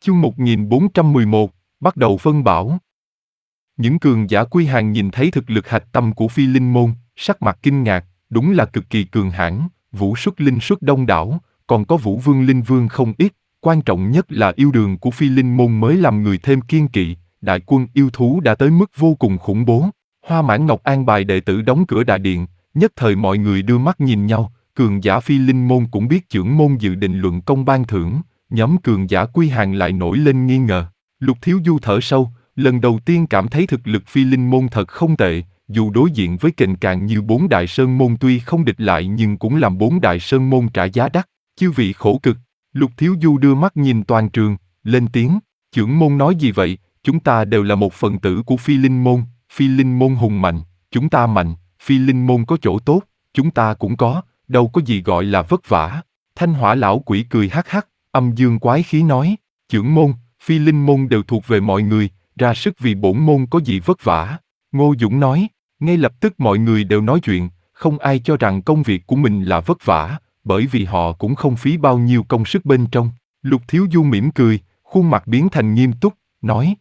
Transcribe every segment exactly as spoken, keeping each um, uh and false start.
Chương một nghìn bốn trăm mười một, bắt đầu phân bảo. Những cường giả quy hàng nhìn thấy thực lực hạch tâm của Phi Linh Môn, sắc mặt kinh ngạc, đúng là cực kỳ cường hãn, vũ xuất linh xuất đông đảo, còn có vũ vương linh vương không ít, quan trọng nhất là yêu đường của Phi Linh Môn mới làm người thêm kiên kỵ, đại quân yêu thú đã tới mức vô cùng khủng bố. Hoa Mãn Ngọc an bài đệ tử đóng cửa đại điện, nhất thời mọi người đưa mắt nhìn nhau, cường giả Phi Linh Môn cũng biết trưởng môn dự định luận công ban thưởng. Nhóm cường giả quy hàng lại nổi lên nghi ngờ. Lục Thiếu Du thở sâu, lần đầu tiên cảm thấy thực lực Phi Linh Môn thật không tệ, dù đối diện với kình càng như bốn đại sơn môn tuy không địch lại nhưng cũng làm bốn đại sơn môn trả giá đắt. Chư vị khổ cực. Lục Thiếu Du đưa mắt nhìn toàn trường, lên tiếng, trưởng môn nói gì vậy, chúng ta đều là một phần tử của Phi Linh Môn, Phi Linh Môn hùng mạnh, chúng ta mạnh, Phi Linh Môn có chỗ tốt, chúng ta cũng có, đâu có gì gọi là vất vả. Thanh Hỏa lão quỷ cười hắc hắc, âm dương quái khí nói, trưởng môn, Phi Linh Môn đều thuộc về mọi người, ra sức vì bổn môn có gì vất vả. Ngô Dũng nói, ngay lập tức mọi người đều nói chuyện, không ai cho rằng công việc của mình là vất vả, bởi vì họ cũng không phí bao nhiêu công sức bên trong. Lục Thiếu Du mỉm cười, khuôn mặt biến thành nghiêm túc, nói,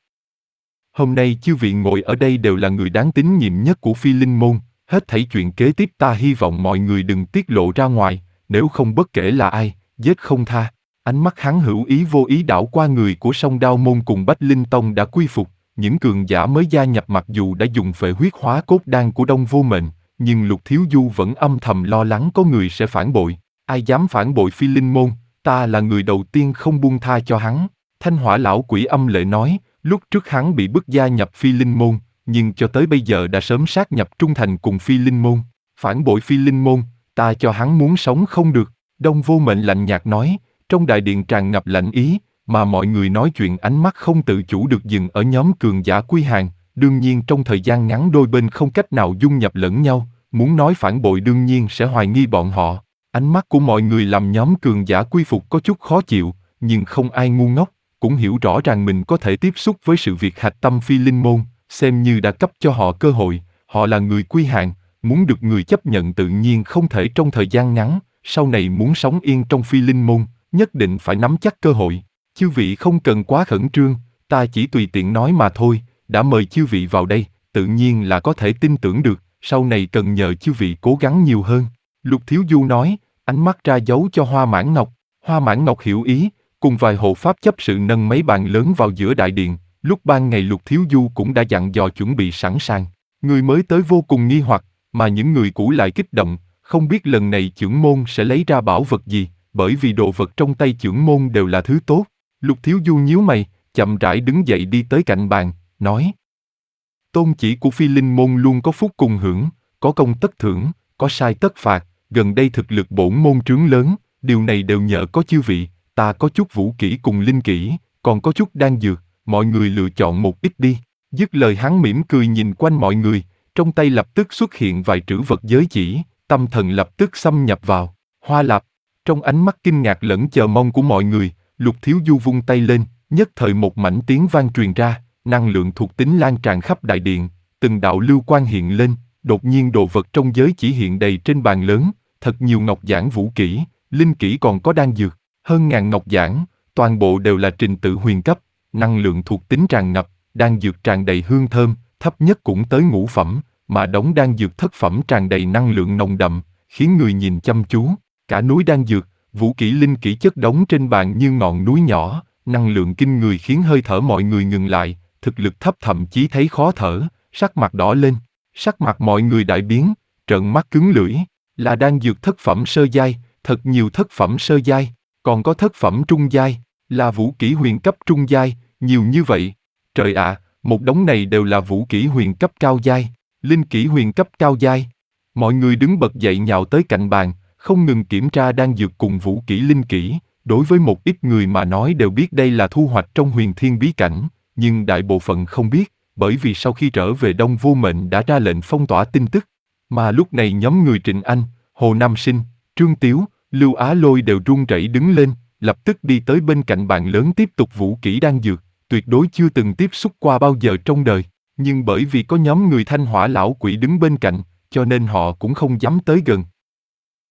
hôm nay chư vị ngồi ở đây đều là người đáng tín nhiệm nhất của Phi Linh Môn, hết thảy chuyện kế tiếp ta hy vọng mọi người đừng tiết lộ ra ngoài, nếu không bất kể là ai, giết không tha. Ánh mắt hắn hữu ý vô ý đảo qua người của Song Đao Môn cùng Bách Linh Tông đã quy phục, những cường giả mới gia nhập mặc dù đã dùng phệ huyết hóa cốt đan của Đông Vô Mệnh, nhưng Lục Thiếu Du vẫn âm thầm lo lắng có người sẽ phản bội. Ai dám phản bội Phi Linh Môn, ta là người đầu tiên không buông tha cho hắn. Thanh Hỏa lão quỷ âm lệ nói, lúc trước hắn bị bức gia nhập Phi Linh Môn, nhưng cho tới bây giờ đã sớm sát nhập trung thành cùng Phi Linh Môn. Phản bội Phi Linh Môn, ta cho hắn muốn sống không được. Đông Vô Mệnh lạnh nhạt nói. Trong đại điện tràn ngập lạnh ý, mà mọi người nói chuyện ánh mắt không tự chủ được dừng ở nhóm cường giả quy hàng. Đương nhiên trong thời gian ngắn đôi bên không cách nào dung nhập lẫn nhau, muốn nói phản bội đương nhiên sẽ hoài nghi bọn họ. Ánh mắt của mọi người làm nhóm cường giả quy phục có chút khó chịu, nhưng không ai ngu ngốc, cũng hiểu rõ ràng mình có thể tiếp xúc với sự việc hạch tâm Phi Linh Môn, xem như đã cấp cho họ cơ hội. Họ là người quy hàng, muốn được người chấp nhận tự nhiên không thể trong thời gian ngắn, sau này muốn sống yên trong Phi Linh Môn, nhất định phải nắm chắc cơ hội. Chư vị không cần quá khẩn trương, ta chỉ tùy tiện nói mà thôi, đã mời chư vị vào đây, tự nhiên là có thể tin tưởng được, sau này cần nhờ chư vị cố gắng nhiều hơn. Lục Thiếu Du nói, ánh mắt ra dấu cho Hoa Mãn Ngọc. Hoa Mãn Ngọc hiểu ý, cùng vài hộ pháp chấp sự nâng mấy bàn lớn vào giữa đại điện, lúc ban ngày Lục Thiếu Du cũng đã dặn dò chuẩn bị sẵn sàng. Người mới tới vô cùng nghi hoặc, mà những người cũ lại kích động, không biết lần này trưởng môn sẽ lấy ra bảo vật gì. Bởi vì đồ vật trong tay trưởng môn đều là thứ tốt. Lục Thiếu Du nhíu mày, chậm rãi đứng dậy đi tới cạnh bàn, nói, tôn chỉ của Phi Linh Môn luôn có phúc cùng hưởng, có công tất thưởng, có sai tất phạt, gần đây thực lực bổn môn trướng lớn, điều này đều nhờ có chư vị, ta có chút vũ kỹ cùng linh kỹ, còn có chút đan dược, mọi người lựa chọn một ít đi. Dứt lời hắn mỉm cười nhìn quanh mọi người, trong tay lập tức xuất hiện vài trữ vật giới chỉ, tâm thần lập tức xâm nhập vào. Hoa Lạp. Trong ánh mắt kinh ngạc lẫn chờ mong của mọi người, Lục Thiếu Du vung tay lên, nhất thời một mảnh tiếng vang truyền ra, năng lượng thuộc tính lan tràn khắp đại điện, từng đạo lưu quang hiện lên, đột nhiên đồ vật trong giới chỉ hiện đầy trên bàn lớn, thật nhiều ngọc giản vũ kỹ, linh kỹ còn có đan dược, hơn ngàn ngọc giản, toàn bộ đều là trình tự huyền cấp, năng lượng thuộc tính tràn ngập, đan dược tràn đầy hương thơm, thấp nhất cũng tới ngũ phẩm, mà đống đan dược thất phẩm tràn đầy năng lượng nồng đậm, khiến người nhìn chăm chú. Cả núi đan dược, vũ kỹ linh kỹ chất đống trên bàn như ngọn núi nhỏ, năng lượng kinh người khiến hơi thở mọi người ngừng lại, thực lực thấp thậm chí thấy khó thở, sắc mặt đỏ lên, sắc mặt mọi người đại biến, trợn mắt cứng lưỡi, là đan dược thất phẩm sơ giai, thật nhiều thất phẩm sơ giai, còn có thất phẩm trung giai, là vũ kỹ huyền cấp trung giai, nhiều như vậy. Trời ạ, một đống này đều là vũ kỹ huyền cấp cao giai, linh kỹ huyền cấp cao giai. Mọi người đứng bật dậy nhào tới cạnh bàn, không ngừng kiểm tra đan dược cùng vũ kỹ linh kỹ, đối với một ít người mà nói đều biết đây là thu hoạch trong huyền thiên bí cảnh, nhưng đại bộ phận không biết, bởi vì sau khi trở về Đông Vô Mệnh đã ra lệnh phong tỏa tin tức. Mà lúc này nhóm người Trịnh Anh, Hồ Nam Sinh, Trương Tiếu, Lưu Á Lôi đều run rẩy đứng lên, lập tức đi tới bên cạnh bàn lớn tiếp tục vũ kỹ đan dược, tuyệt đối chưa từng tiếp xúc qua bao giờ trong đời, nhưng bởi vì có nhóm người Thanh Hỏa lão quỷ đứng bên cạnh, cho nên họ cũng không dám tới gần.